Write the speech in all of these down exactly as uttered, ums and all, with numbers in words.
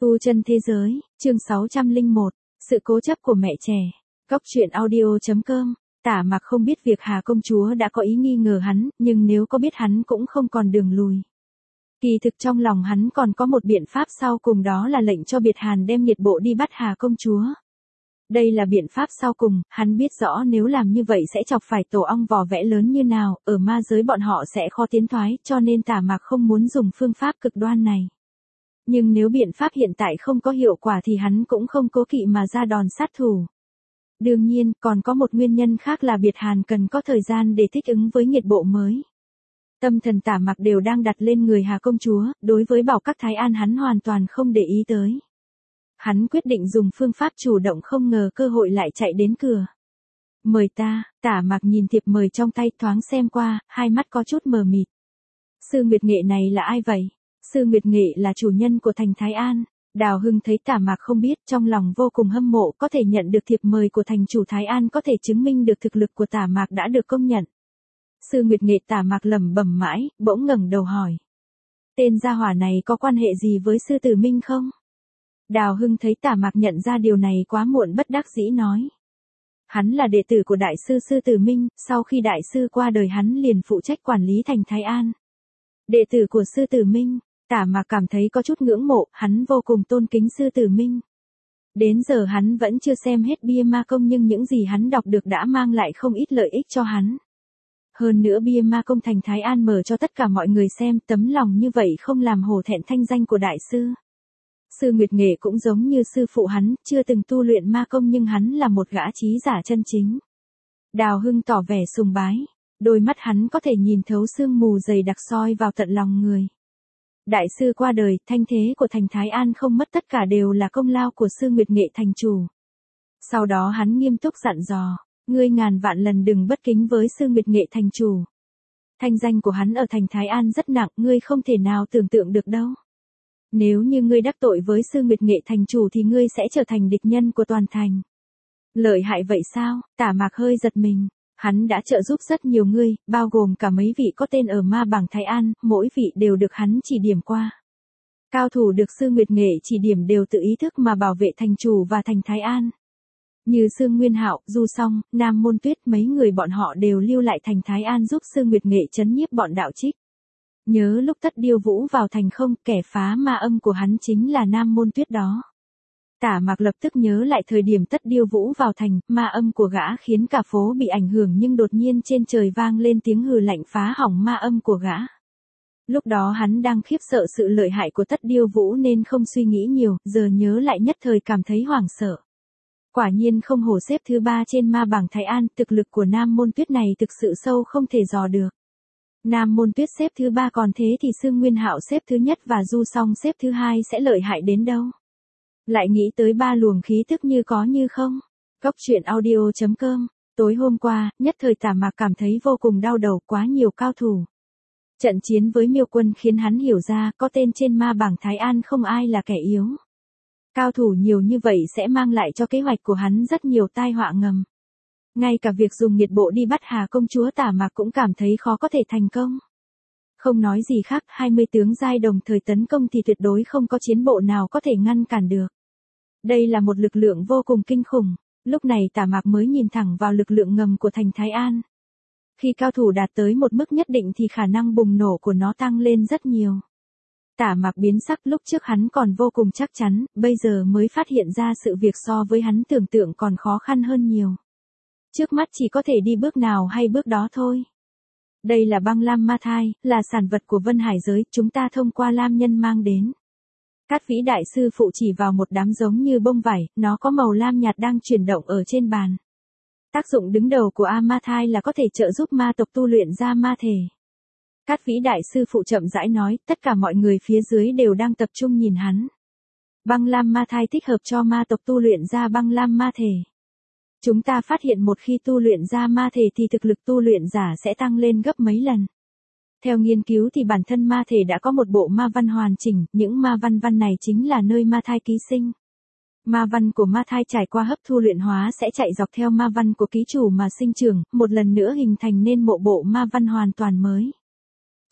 Tu chân thế giới, chương sáu trăm lẻ một, sự cố chấp của mẹ trẻ. Góc truyện audio.com. Tả Mặc không biết việc Hà công chúa đã có ý nghi ngờ hắn, nhưng nếu có biết hắn cũng không còn đường lùi. Kỳ thực trong lòng hắn còn có một biện pháp sau cùng, đó là lệnh cho Biệt Hàn đem nhiệt bộ đi bắt Hà công chúa. Đây là biện pháp sau cùng, hắn biết rõ nếu làm như vậy sẽ chọc phải tổ ong vò vẽ lớn như nào, ở ma giới bọn họ sẽ khó tiến thoái, cho nên Tả Mặc không muốn dùng phương pháp cực đoan này. Nhưng nếu biện pháp hiện tại không có hiệu quả thì hắn cũng không cố kỵ mà ra đòn sát thủ. Đương nhiên, còn có một nguyên nhân khác là Biệt Hàn cần có thời gian để thích ứng với nhiệt bộ mới. Tâm thần Tả Mặc đều đang đặt lên người Hà công chúa, đối với Bảo Các Thái An hắn hoàn toàn không để ý tới. Hắn quyết định dùng phương pháp chủ động, không ngờ cơ hội lại chạy đến cửa. Mời ta. Tả Mặc nhìn thiệp mời trong tay thoáng xem qua, hai mắt có chút mờ mịt. Sư Nguyệt Nghệ này là ai vậy? Sư Nguyệt Nghệ là chủ nhân của thành Thái An. Đào Hưng thấy Tả Mặc không biết, trong lòng vô cùng hâm mộ, có thể nhận được thiệp mời của thành chủ Thái An có thể chứng minh được thực lực của Tả Mặc đã được công nhận. Sư Nguyệt Nghệ. Tả Mặc lẩm bẩm mãi, bỗng ngẩng đầu hỏi. Tên gia hỏa này có quan hệ gì với sư tử Minh không? Đào Hưng thấy Tả Mặc nhận ra điều này quá muộn, bất đắc dĩ nói. Hắn là đệ tử của đại sư sư tử Minh, sau khi đại sư qua đời hắn liền phụ trách quản lý thành Thái An. Đệ tử của sư tử Minh. Tả Mặc cảm thấy có chút ngưỡng mộ, hắn vô cùng tôn kính sư tử Minh. Đến giờ hắn vẫn chưa xem hết bia ma công, nhưng những gì hắn đọc được đã mang lại không ít lợi ích cho hắn. Hơn nữa bia ma công thành Thái An mở cho tất cả mọi người xem, tấm lòng như vậy không làm hổ thẹn thanh danh của đại sư. Sư Nguyệt Nghệ cũng giống như sư phụ hắn, chưa từng tu luyện ma công nhưng hắn là một gã trí giả chân chính. Đào Hưng tỏ vẻ sùng bái, đôi mắt hắn có thể nhìn thấu sương mù dày đặc soi vào tận lòng người. Đại sư qua đời, thanh thế của thành Thái An không mất tất cả đều là công lao của sư Nguyệt Nghệ thành chủ. Sau đó hắn nghiêm túc dặn dò, ngươi ngàn vạn lần đừng bất kính với sư Nguyệt Nghệ thành chủ. Thanh danh của hắn ở thành Thái An rất nặng, ngươi không thể nào tưởng tượng được đâu. Nếu như ngươi đắc tội với sư Nguyệt Nghệ thành chủ thì ngươi sẽ trở thành địch nhân của toàn thành. Lợi hại vậy sao? Tả Mặc hơi giật mình. Hắn đã trợ giúp rất nhiều người, bao gồm cả mấy vị có tên ở ma bảng Thái An, mỗi vị đều được hắn chỉ điểm qua. Cao thủ được sư Nguyệt Nghệ chỉ điểm đều tự ý thức mà bảo vệ thành chủ và thành Thái An. Như Sương Nguyên Hạo, Du Song, Nam Môn Tuyết, mấy người bọn họ đều lưu lại thành Thái An giúp sư Nguyệt Nghệ trấn nhiếp bọn đạo trích. Nhớ lúc Tất Điêu Vũ vào thành không, kẻ phá ma âm của hắn chính là Nam Môn Tuyết đó. Tả Mặc lập tức nhớ lại thời điểm Tất Điêu Vũ vào thành, ma âm của gã khiến cả phố bị ảnh hưởng, nhưng đột nhiên trên trời vang lên tiếng hừ lạnh phá hỏng ma âm của gã. Lúc đó hắn đang khiếp sợ sự lợi hại của Tất Điêu Vũ nên không suy nghĩ nhiều, giờ nhớ lại nhất thời cảm thấy hoảng sợ. Quả nhiên không hổ xếp thứ ba trên ma bảng Thái An, thực lực của Nam Môn Tuyết này thực sự sâu không thể dò được. Nam Môn Tuyết xếp thứ ba, còn thế thì Sương Nguyên Hạo xếp thứ nhất và Du Song xếp thứ hai sẽ lợi hại đến đâu. Lại nghĩ tới ba luồng khí thức như có như không. Góc truyện audio.com. Tối hôm qua, nhất thời Tả Mặc cảm thấy vô cùng đau đầu, quá nhiều cao thủ. Trận chiến với Miêu Quân khiến hắn hiểu ra có tên trên ma bảng Thái An không ai là kẻ yếu. Cao thủ nhiều như vậy sẽ mang lại cho kế hoạch của hắn rất nhiều tai họa ngầm. Ngay cả việc dùng nhiệt bộ đi bắt Hà công chúa Tả Mặc cũng cảm thấy khó có thể thành công. Không nói gì khác, hai mươi tướng giai đồng thời tấn công thì tuyệt đối không có chiến bộ nào có thể ngăn cản được. Đây là một lực lượng vô cùng kinh khủng. Lúc này Tả Mặc mới nhìn thẳng vào lực lượng ngầm của thành Thái An. Khi cao thủ đạt tới một mức nhất định thì khả năng bùng nổ của nó tăng lên rất nhiều. Tả Mặc biến sắc, lúc trước hắn còn vô cùng chắc chắn, bây giờ mới phát hiện ra sự việc so với hắn tưởng tượng còn khó khăn hơn nhiều. Trước mắt chỉ có thể đi bước nào hay bước đó thôi. Đây là băng lam ma thai, là sản vật của Vân Hải giới, chúng ta thông qua lam nhân mang đến. Cát Vĩ đại sư phụ chỉ vào một đám giống như bông vải, nó có màu lam nhạt đang chuyển động ở trên bàn. Tác dụng đứng đầu của A ma thai là có thể trợ giúp ma tộc tu luyện ra ma thể. Cát Vĩ đại sư phụ chậm rãi nói, tất cả mọi người phía dưới đều đang tập trung nhìn hắn. Băng lam ma thai thích hợp cho ma tộc tu luyện ra băng lam ma thể. Chúng ta phát hiện một khi tu luyện ra ma thể thì thực lực tu luyện giả sẽ tăng lên gấp mấy lần. Theo nghiên cứu thì bản thân ma thể đã có một bộ ma văn hoàn chỉnh, những ma văn văn này chính là nơi ma thai ký sinh. Ma văn của ma thai trải qua hấp thu luyện hóa sẽ chạy dọc theo ma văn của ký chủ mà sinh trưởng, một lần nữa hình thành nên một bộ ma văn hoàn toàn mới.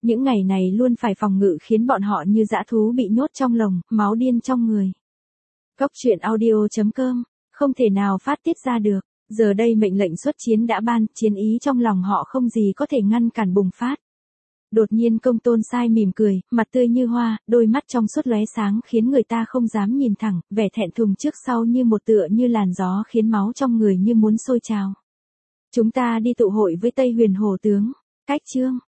Những ngày này luôn phải phòng ngự khiến bọn họ như dã thú bị nhốt trong lồng, máu điên trong người. Cốc truyện audio chấm com, không thể nào phát tiết ra được. Giờ đây mệnh lệnh xuất chiến đã ban, chiến ý trong lòng họ không gì có thể ngăn cản bùng phát. Đột nhiên Công Tôn Sai mỉm cười, mặt tươi như hoa, đôi mắt trong suốt lóe sáng khiến người ta không dám nhìn thẳng, vẻ thẹn thùng trước sau như một tựa như làn gió khiến máu trong người như muốn sôi trào. Chúng ta đi tụ hội với Tây Huyền Hồ tướng. Cách chương